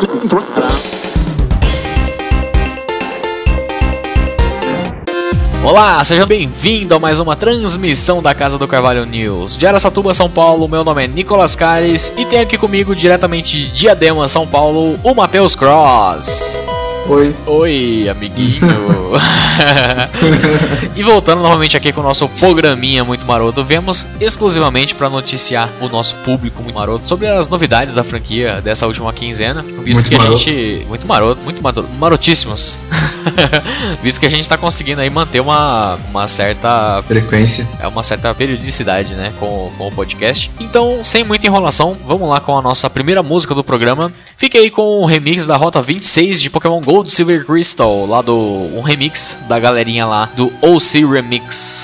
Olá, seja bem-vindo a mais uma transmissão da Casa do Carvalho News. De Araçatuba, São Paulo, meu nome é Nicolas Caires e tenho aqui comigo, diretamente de Diadema, São Paulo, o Matheus Cross. Oi, amiguinho. E voltando novamente aqui com o nosso programinha muito maroto, viemos exclusivamente para noticiar o nosso público muito maroto sobre as novidades da franquia dessa última quinzena, visto muito que maroto. A gente muito marotíssimos. Visto que a gente está conseguindo aí manter uma certa frequência, uma certa periodicidade, né, com o podcast. Então, sem muita enrolação, vamos lá com a nossa primeira música do programa. Fique aí com o remix da Rota 26 de Pokémon Gold Silver Crystal, lá um remix da galerinha lá do OC Remix.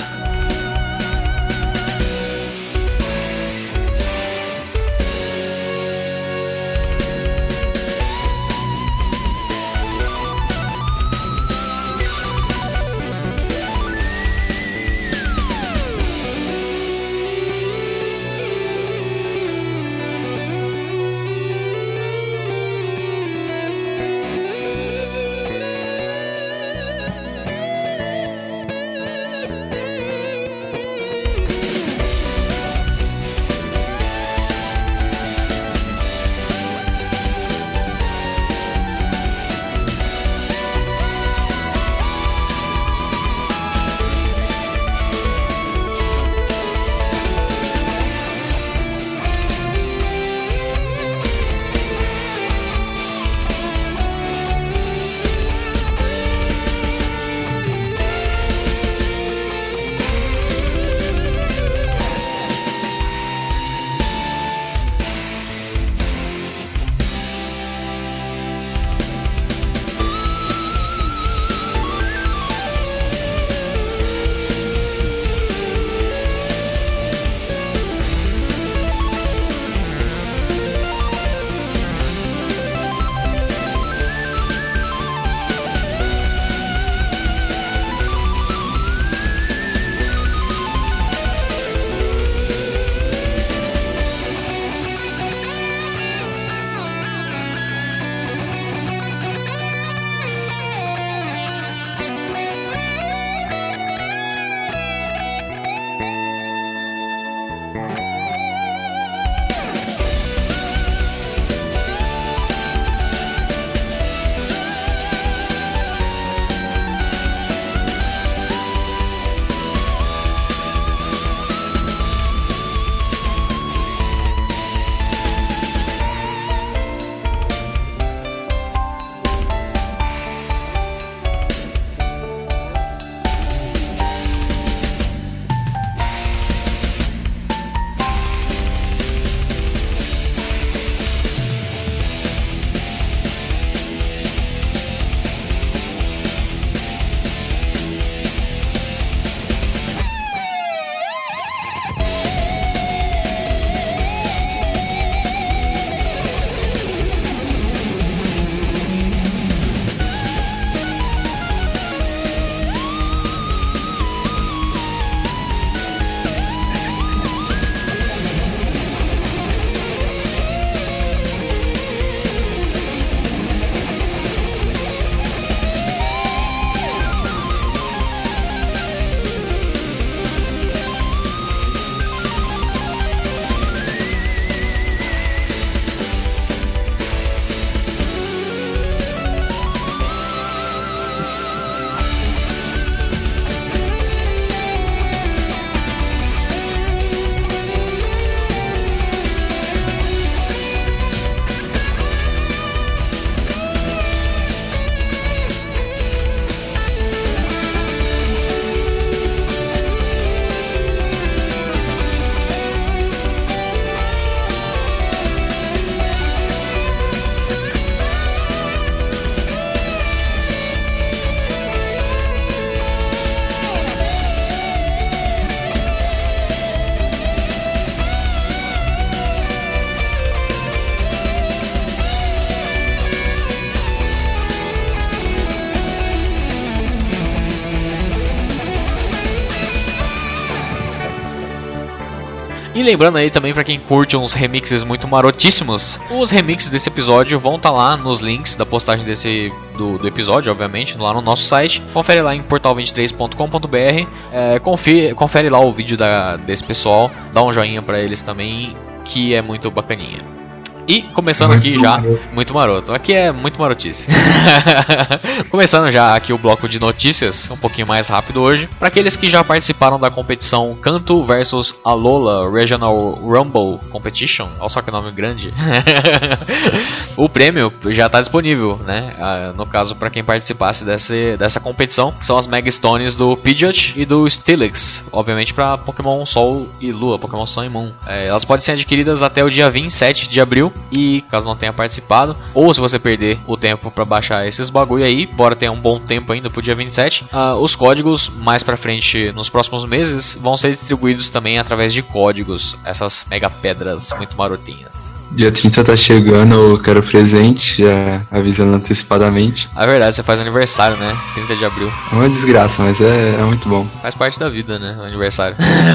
E lembrando aí também pra quem curte uns remixes muito marotíssimos, os remixes desse episódio vão estar lá nos links da postagem do episódio, obviamente, lá no nosso site. Confere lá em portal23.com.br, confere lá o vídeo desse pessoal, dá um joinha pra eles também, que é muito bacaninha. E começando muito aqui já, muito maroto, aqui é muito marotice. Começando já aqui o bloco de notícias, um pouquinho mais rápido hoje. Para aqueles que já participaram da competição Kanto vs Alola Regional Rumble Competition, olha só que nome grande. O prêmio já está disponível, né? No caso, para quem participasse dessa competição, que são as Mega Stones do Pidgeot e do Steelix, obviamente para Pokémon Sol e Lua, Pokémon Sun e Moon. Elas podem ser adquiridas até o dia 27 de abril. E caso não tenha participado, ou se você perder o tempo pra baixar esses bagulho aí, bora ter um bom tempo ainda pro dia 27, os códigos mais pra frente nos próximos meses vão ser distribuídos também através de códigos, essas mega pedras muito marotinhas. Dia 30 tá chegando, eu quero presente, já avisando antecipadamente. É verdade, você faz aniversário, né? 30 de abril. É uma desgraça, mas é muito bom. Faz parte da vida, né? O aniversário.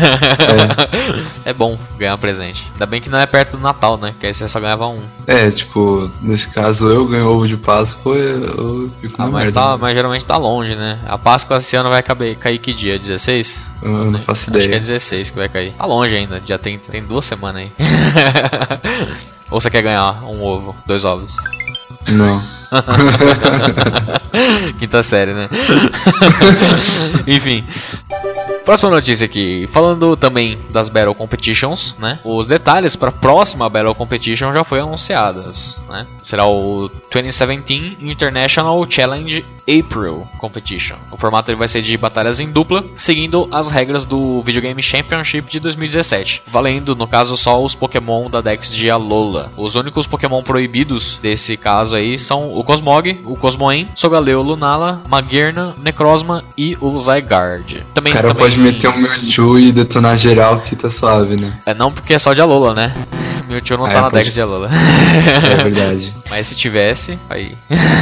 É bom ganhar um presente. Ainda bem que não é perto do Natal, né? Que aí você só ganhava um. Tipo, nesse caso eu ganho ovo de Páscoa, eu fico na merda. Mas geralmente tá longe, né? A Páscoa esse ano vai cair que dia? 16? Eu não faço ideia. Acho que é 16 que vai cair. Tá longe ainda, já tem 2 semanas aí. Ou você quer ganhar um ovo, 2 ovos? Não. Quinta série, né? Enfim. Próxima notícia aqui, falando também das Battle Competitions, né? Os detalhes para a próxima Battle Competition já foram anunciados, né? Será o 2017 International Challenge April Competition. O formato ele vai ser de batalhas em dupla, seguindo as regras do Video Game Championship de 2017, valendo, no caso, só os Pokémon da Dex de Alola. Os únicos Pokémon proibidos desse caso aí são o Cosmog, o Cosmoem, Solgaleo, Lunala, Magearna, Necrozma e o Zygarde. Também pode meter um Mewtwo e detonar geral que tá suave, né? Não, porque é só de Alola, né? Mewtwo não tá na Dex de Alola. É verdade. Mas se tivesse, aí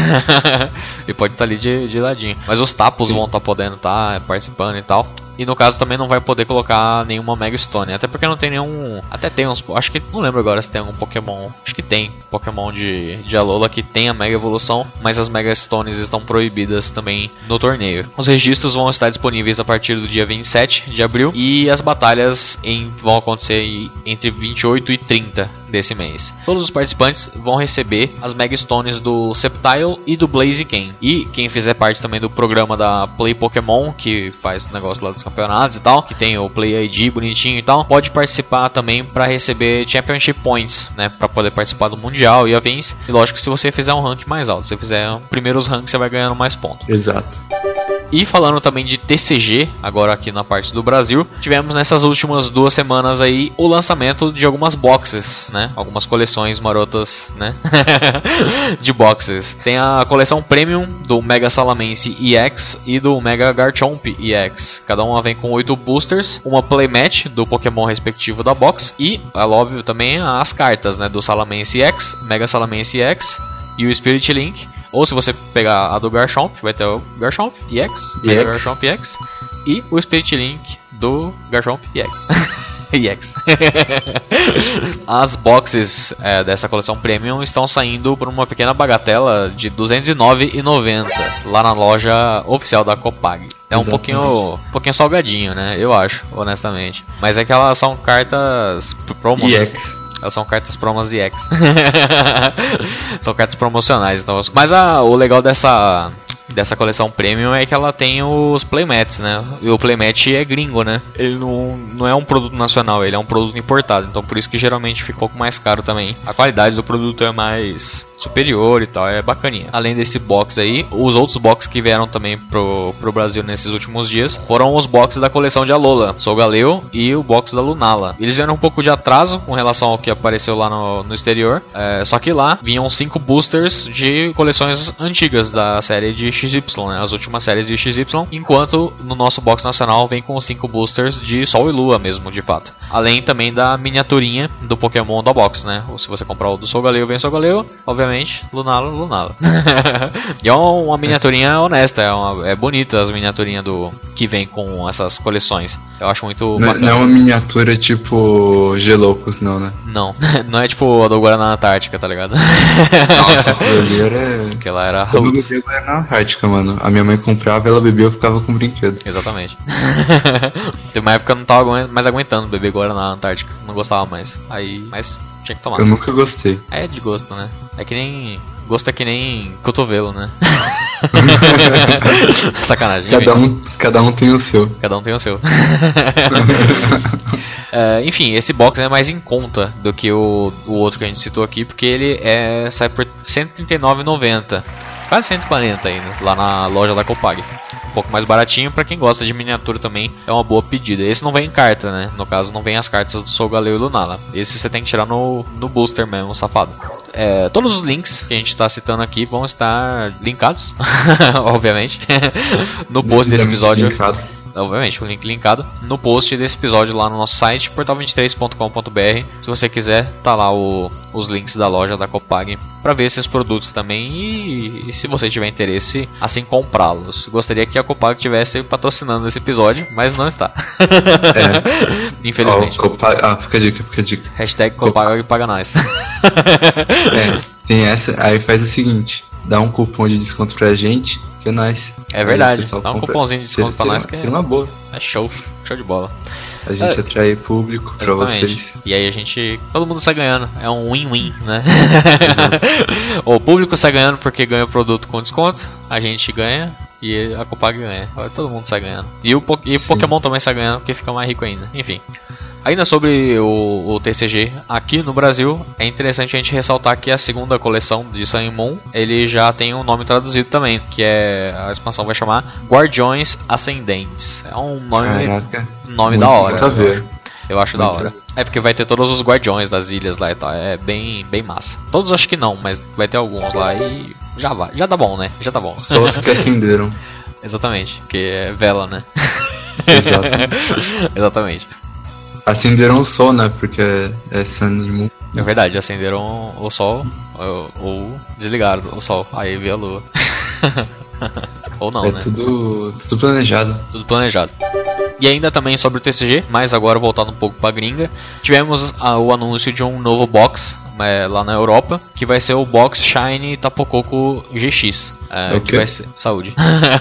ele pode estar ali de ladinho. Mas os Tapos vão estar podendo estar participando e tal. E no caso também não vai poder colocar nenhuma Mega Stone. Até porque não tem nenhum... Até tem uns... Acho que... Não lembro agora se tem algum Pokémon... Acho que tem Pokémon de Alola que tem a Mega Evolução. Mas as Mega Stones estão proibidas também no torneio. Os registros vão estar disponíveis a partir do dia 27 de abril. E as batalhas vão acontecer entre 28 e 30 desse mês. Todos os participantes vão receber as Mega Stones do Sceptile e do Blaziken. E quem fizer parte também do programa da Play Pokémon, que faz o negócio lá dos campeonatos e tal, que tem o Play ID bonitinho e tal, pode participar também para receber Championship Points, né, para poder participar do Mundial e afins. E lógico que se você fizer um rank mais alto, se você fizer primeiros ranks, você vai ganhando mais pontos. Exato. E falando também de TCG, agora aqui na parte do Brasil, tivemos nessas últimas 2 semanas aí o lançamento de algumas boxes, né? Algumas coleções marotas, né? De boxes. Tem a coleção Premium do Mega Salamence EX e do Mega Garchomp EX. Cada uma vem com 8 boosters, uma playmat do Pokémon respectivo da box e, é óbvio, também as cartas, né? Do Salamence EX, Mega Salamence EX e o Spirit Link. Ou se você pegar a do Garchomp, vai ter o Garchomp EX, Mega Garchomp EX e o Spirit Link do Garchomp EX. EX. As boxes dessa coleção Premium estão saindo por uma pequena bagatela de R$ 209,90 lá na loja oficial da Copag. É um pouquinho salgadinho, né? Eu acho, honestamente. Mas é que elas são cartas promo. EX. Elas são cartas promos EX. São cartas promocionais. Então. Mas o legal dessa coleção Premium é que ela tem os playmats, né? E o playmat é gringo, né? Ele não é um produto nacional, ele é um produto importado. Então por isso que geralmente fica um pouco mais caro também. A qualidade do produto é mais superior e tal, é bacaninha. Além desse box aí, os outros boxes que vieram também pro Brasil nesses últimos dias foram os boxes da coleção de Alola, Solgaleo e o box da Lunala. Eles vieram um pouco de atraso com relação ao que apareceu lá no exterior. Só que lá vinham 5 boosters de coleções antigas da série de XY, né? As últimas séries de XY, enquanto no nosso box nacional vem com 5 boosters de Sol e Lua mesmo, de fato. Além também da miniaturinha do Pokémon da box, né? Ou se você comprar o do Solgaleo, vem Solgaleo, obviamente, Lunala. E é uma miniaturinha honesta, é bonita as miniaturinhas que vem com essas coleções. Eu acho muito bacana. Não é uma miniatura tipo Geloucos, não, né? Não é tipo a do Guaraná Antártica, tá ligado? Nossa, aquela era eu não bebia Guaraná Antártica, mano. A minha mãe comprava, ela bebia, eu ficava com brinquedo. Exatamente. Tem uma época que eu não tava mais aguentando beber Guaraná Antártica. Não gostava mais. Mas tinha que tomar. Eu nunca gostei. É de gosto, né? É que nem... Gosto é que nem cotovelo, né? Sacanagem. Cada um tem o seu. Cada um tem o seu. Enfim, esse box é mais em conta do que o outro que a gente citou aqui, porque ele sai por R$ 139,90. Quase 140 ainda, lá na loja da Copag. Um pouco mais baratinho, pra quem gosta de miniatura também é uma boa pedida. Esse não vem em carta, né? No caso, não vem as cartas do Solgaleo e Lunala. Esse você tem que tirar no booster mesmo, safado. Todos os links que a gente está citando aqui vão estar linkados, obviamente, no post desse episódio. Linkados. Obviamente, o link linkado no post desse episódio lá no nosso site, portal23.com.br. Se você quiser, tá lá os links da loja da Copag para ver esses produtos também e se você tiver interesse, assim, comprá-los. Gostaria que a Copag estivesse patrocinando esse episódio, mas não está. Infelizmente. Fica a dica. Hashtag Copag paga nós. Tem essa, aí faz o seguinte, dá um cupom de desconto pra gente, que é nóis. É verdade, dá um cupomzinho de desconto pra nós que seria uma boa. É show de bola. A gente atrai público pra vocês. E aí todo mundo sai ganhando, é um win-win, né? O público sai ganhando porque ganha o produto com desconto, a gente ganha e a Copag ganha, todo mundo sai ganhando. E o Pokémon também sai ganhando porque fica mais rico ainda, enfim. Ainda sobre o TCG aqui no Brasil, é interessante a gente ressaltar que a segunda coleção de Sun e Moon, ele já tem um nome traduzido também, que a expansão vai chamar Guardiões Ascendentes. É um nome da hora. Eu acho da hora. É porque vai ter todos os guardiões das ilhas lá e tal, é bem massa. Todos acho que não, mas vai ter alguns lá e já tá bom, né? Já tá bom. Só os que acenderam. Exatamente, porque é vela, né? Exato. Exatamente. Acenderam o sol, né? Porque é Sun e Moon. É verdade, acenderam o sol ou desligaram o sol, aí veio a lua. Ou não, né? Tudo planejado. Tudo planejado. E ainda também sobre o TCG, mas agora voltando um pouco pra gringa, tivemos o anúncio de um novo box lá na Europa, que vai ser o box Shiny Tapu Koko GX. Que vai ser... Saúde.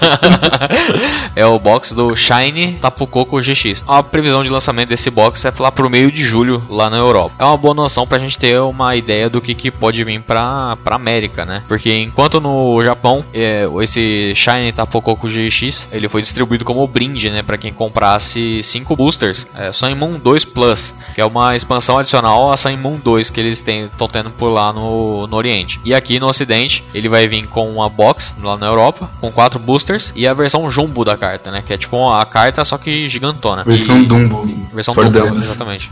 É o box do Shiny Tapu Koko GX. A previsão de lançamento desse box é lá pro meio de julho lá na Europa. É uma boa noção pra gente ter uma ideia do que pode vir pra América, né? Porque enquanto no Japão esse Shiny Tapu Koko GX ele foi distribuído como brinde, né, pra quem comprasse 5 boosters, Sun Moon 2 Plus, que é uma expansão adicional a Sun Moon 2 que eles estão tendo por lá no Oriente. E aqui no Ocidente ele vai vir com uma box lá na Europa, com 4 boosters e a versão jumbo da carta, né? Que é tipo a carta, só que gigantona. Versão Dumbo. Versão Dumbo, exatamente.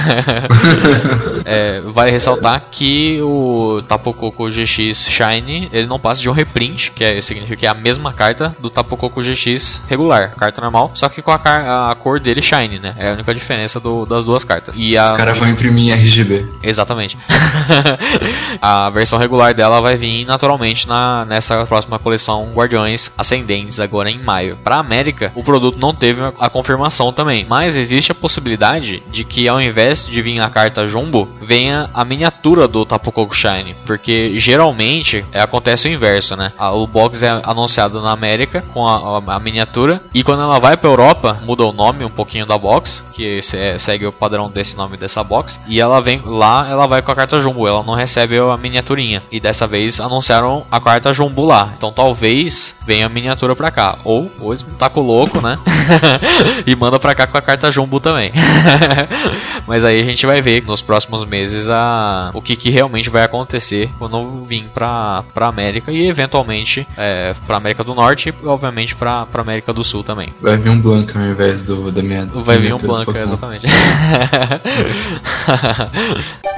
Vale ressaltar que o Tapu Koko GX Shiny, ele não passa de um reprint, que significa que é a mesma carta do Tapu Koko GX regular, carta normal, só que com a cor dele Shiny, né? É a única diferença das duas cartas. Os caras vão imprimir em RGB. Exatamente. A versão regular dela vai vir naturalmente nessa próxima coleção Guardiões Ascendentes agora em maio. Para a América, o produto não teve a confirmação também, mas existe a possibilidade de que ao invés de vir a carta Jumbo, venha a miniatura do Tapu Koko Shiny, porque geralmente acontece o inverso, né? O box é anunciado na América com a miniatura e quando ela vai para Europa, muda o nome um pouquinho da box, que segue o padrão desse nome dessa box, e ela vem lá, ela vai com a carta Jumbo, ela não recebe a miniaturinha, e dessa vez anunciaram a carta Jumbo lá. Então talvez venha a miniatura pra cá. Ou eles tacam o louco, né? E manda pra cá com a carta Jumbo também. Mas aí a gente vai ver nos próximos meses o que realmente vai acontecer quando vir pra América e eventualmente pra América do Norte e obviamente pra América do Sul também. Vai vir um Blanca ao invés da minha. Vai vir um Blanca, exatamente.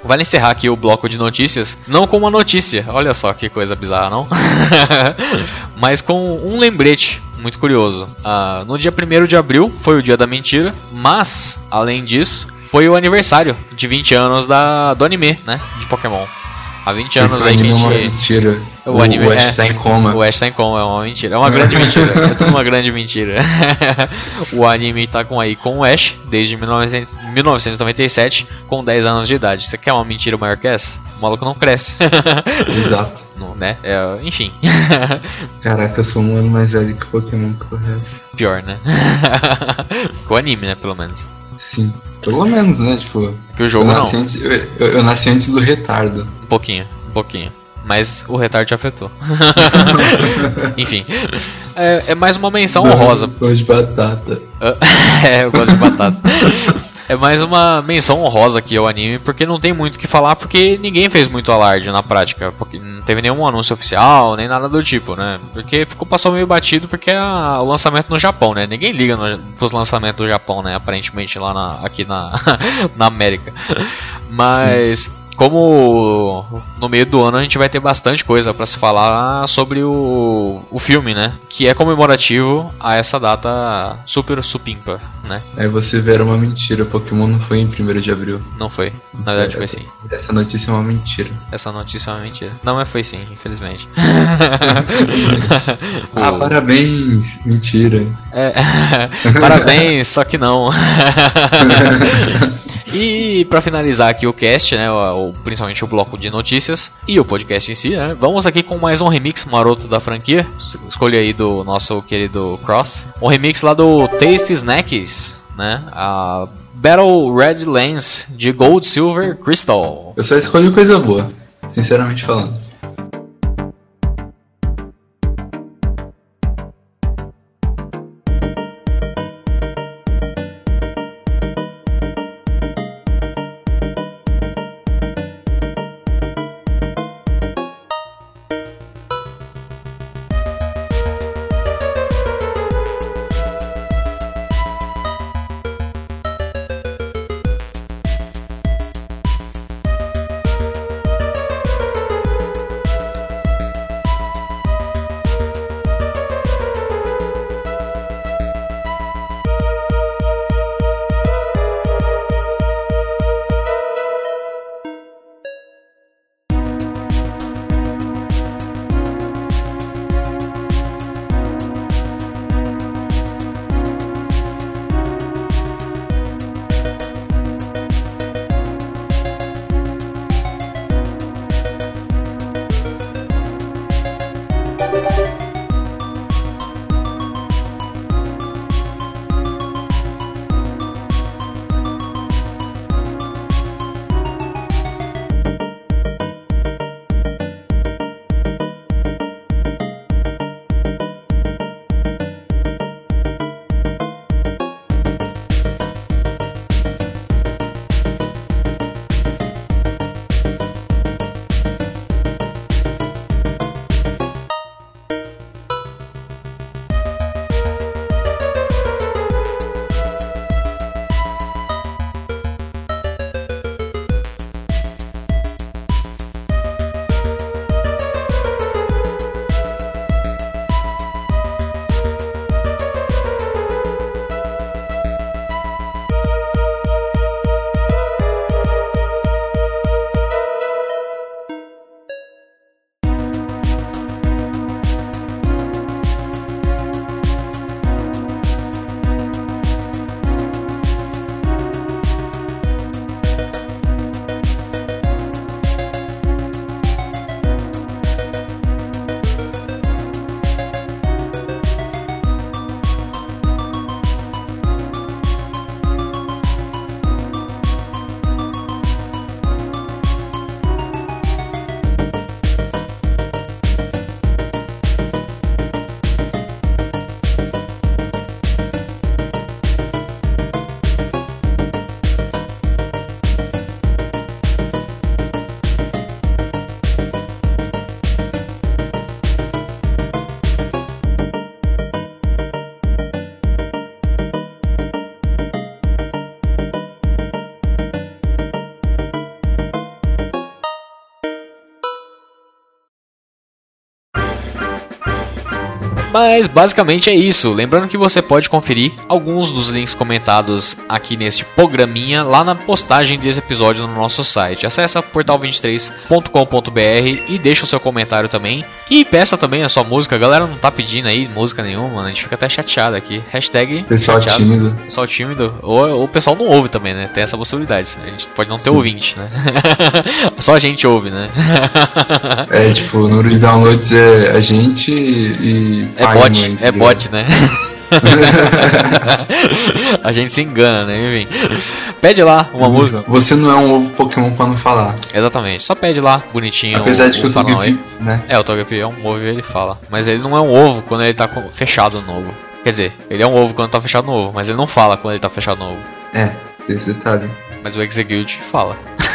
vale encerrar aqui o bloco de notícias, não com uma notícia, olha só que coisa bizarra, não? Mas com um lembrete muito curioso. No dia 1º de abril foi o dia da mentira, mas, além disso, foi o aniversário de 20 anos do anime, né? De Pokémon. Há 20 anos aí que a gente... É uma mentira. O anime o Ash tá em coma. O Ash tá em coma, é uma mentira. É uma grande mentira. É tudo uma grande mentira. O anime tá com o Ash desde 1997, com 10 anos de idade. Você quer uma mentira maior que essa? O maluco não cresce. Exato. Não, né? enfim. Caraca, eu sou um ano mais velho que o Pokémon que o resto. Pior, né? Com o anime, né? Pelo menos. Sim, pelo menos, né? Tipo, que o jogo não. Eu nasci antes do retardo. Um pouquinho. Mas o retardo te afetou. Enfim. É mais uma menção honrosa. Eu gosto de batata. Eu gosto de batata. É mais uma menção honrosa aqui ao anime, porque não tem muito o que falar, porque ninguém fez muito alarde na prática. Porque não teve nenhum anúncio oficial, nem nada do tipo, né? Porque passou meio batido, porque é o lançamento no Japão, né? Ninguém liga pros lançamentos do Japão, né? Aparentemente lá aqui na América. Mas... Sim. Como no meio do ano a gente vai ter bastante coisa pra se falar sobre o filme, né? Que é comemorativo a essa data super supimpa, né? Aí você vê, era uma mentira. Pokémon não foi em 1º de abril. Não foi. Na verdade foi sim. Essa notícia é uma mentira. Essa notícia é uma mentira. Não, mas foi sim, infelizmente. Parabéns. Mentira. Parabéns, só que não. E pra finalizar aqui o cast, né, principalmente o bloco de notícias e o podcast em si, né, vamos aqui com mais um remix maroto da franquia. Escolha aí do nosso querido Cross. Um remix lá do Tasty Snacks, né, a Battle Red Lens de Gold, Silver, Crystal. Eu só escolho coisa boa, sinceramente falando. Mas basicamente é isso. Lembrando que você pode conferir alguns dos links comentados aqui neste programinha lá na postagem desse episódio no nosso site. Acesse portal23.com.br e deixa o seu comentário também. E peça também a sua música. A galera não tá pedindo aí música nenhuma, a gente fica até chateado aqui. Hashtag pessoal chateado. Tímido. Pessoal tímido. Ou o pessoal não ouve também, né? Tem essa possibilidade. A gente pode não ter ouvinte, né? Só a gente ouve, né? É, tipo, o número de downloads é a gente e... É bot, né? A gente se engana, né? Enfim. Pede lá uma música. Você não é um ovo Pokémon pra não falar. Exatamente. Só pede lá, bonitinho. Apesar de que o Togepi, né? É, o Togepi é um ovo e ele fala. Mas ele não é um ovo quando ele tá fechado no ovo. Quer dizer, ele é um ovo quando tá fechado no ovo, mas ele não fala quando ele tá fechado no ovo. É, tem esse detalhe. Mas o Execute fala.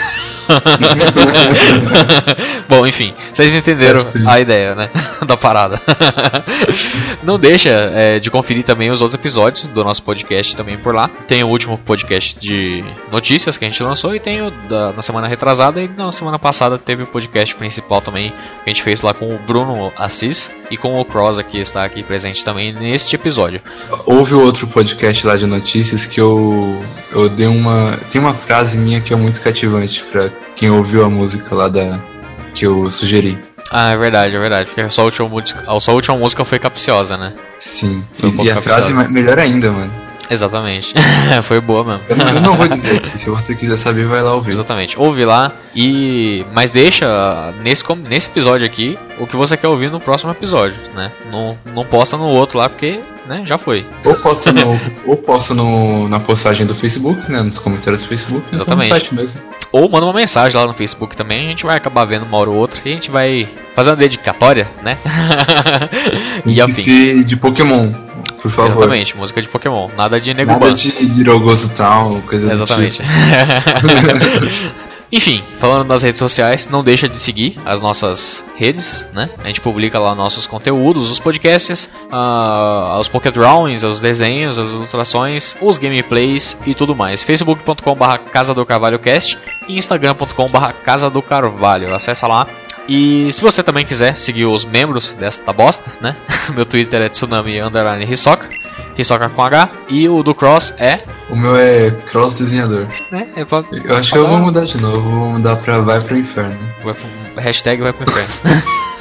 Bom, enfim, vocês entenderam a ideia, né? Da parada. Não deixa de conferir também os outros episódios do nosso podcast também por lá. Tem o último podcast de notícias que a gente lançou e tem o na semana retrasada, e na semana passada teve o podcast principal também que a gente fez lá com o Bruno Assis e com o Cross aqui, está aqui presente também neste episódio. Houve outro podcast lá de notícias que eu dei tem uma frase minha que é muito cativante pra quem ouviu a música lá que eu sugeri. Ah, é verdade, porque a sua última música foi capciosa, né? Sim, e a frase melhor ainda, mano. Exatamente, foi boa mesmo. Eu não vou dizer aqui, se você quiser saber, vai lá ouvir. Exatamente, ouve lá, mas deixa nesse episódio aqui o que você quer ouvir no próximo episódio, né? Não posta no outro lá, porque, né, já foi. Ou posta na postagem do Facebook, né, nos comentários do Facebook. Exatamente. No site mesmo. Ou manda uma mensagem lá no Facebook também, a gente vai acabar vendo uma hora ou outra e a gente vai fazer uma dedicatória, né? Tem que ser de Pokémon, por favor. Exatamente, música de Pokémon, nada de Neguban. Nada de Hirogozu Town, coisa exatamente. do tipo. Enfim, falando das redes sociais, não deixa de seguir as nossas redes, né? A gente publica lá nossos conteúdos, os podcasts, os Pocket Drawings, os desenhos, as ilustrações, os gameplays e tudo mais. facebook.com/Casa do Carvalho Cast e instagram.com/Casa do Carvalho. Acessa lá. E se você também quiser seguir os membros desta bosta, né? Meu Twitter é Tsunami_Hisoka, Hisoka com H, e o do Cross é... O meu é Cross Desenhador. Eu acho que eu vou mudar de novo, vou mudar pra Vai Pro Inferno. Hashtag Vai Pro Inferno.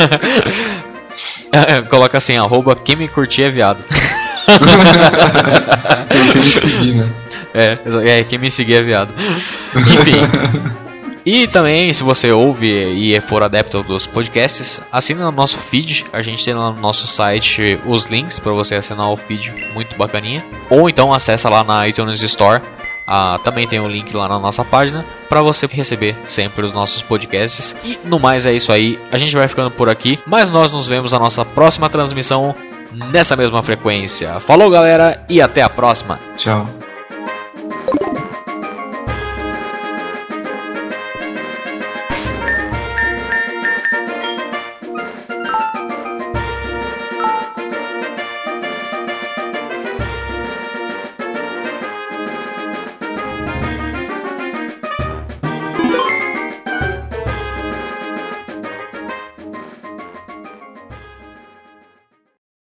Coloca assim, quem me curtir é viado. Quem me seguir, né? Quem me seguir é viado. Enfim... E também, se você ouve e for adepto dos podcasts, assina no nosso feed. A gente tem lá no nosso site os links para você assinar o feed, muito bacaninha. Ou então acessa lá na iTunes Store. Também tem um link lá na nossa página para você receber sempre os nossos podcasts. E no mais é isso aí. A gente vai ficando por aqui, mas nós nos vemos na nossa próxima transmissão nessa mesma frequência. Falou, galera, e até a próxima. Tchau.